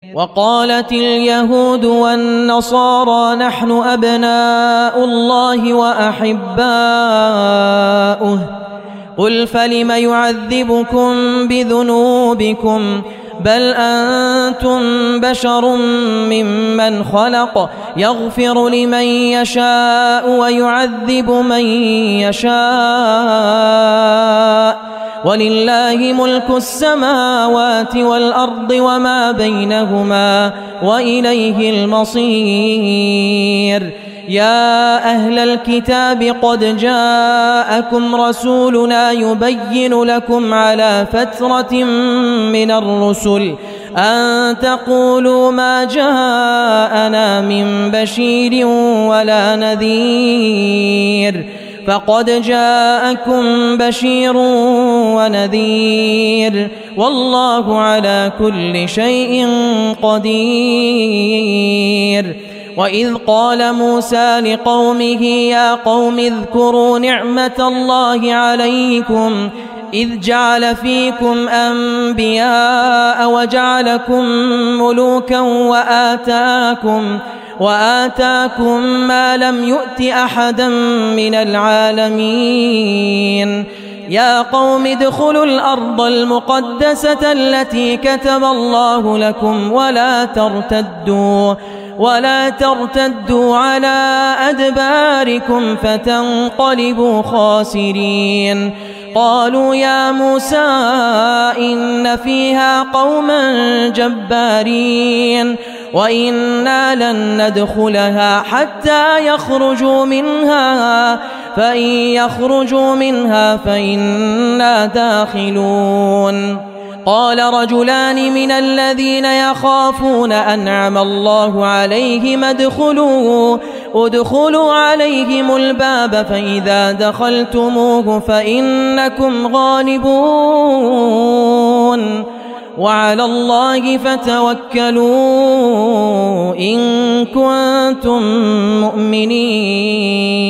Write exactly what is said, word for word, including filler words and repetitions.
وقالت اليهود والنصارى نحن أبناء الله وأحباؤه قل فلم يعذبكم بذنوبكم بل أنتم بشر ممن خلق يغفر لمن يشاء ويعذب من يشاء ولله ملك السماوات والأرض وما بينهما وإليه المصير. يا أهل الكتاب قد جاءكم رسولنا يبين لكم على فترة من الرسل أن تقولوا ما جاءنا من بشير ولا نذير فقد جاءكم بشير ونذير والله على كل شيء قدير. وإذ قال موسى لقومه يا قوم اذكروا نعمة الله عليكم إذ جعل فيكم أنبياء وجعلكم ملوكا وآتاكم وآتاكم ما لم يؤت أحدا من العالمين. يا قوم ادخلوا الأرض المقدسة التي كتب الله لكم ولا ترتدوا ولا ترتدوا على أدباركم فتنقلبوا خاسرين. قالوا يا موسى إن فيها قوما جبارين وإنا لن ندخلها حتى يخرجوا منها فإن يخرجوا منها فإنا داخلون. قال رجلان من الذين يخافون أنعم الله عليهم ادخلوا ادخلوا عليهم الباب فإذا دخلتموه فإنكم غالبون وعلى الله فتوكلوا إن كنتم مؤمنين.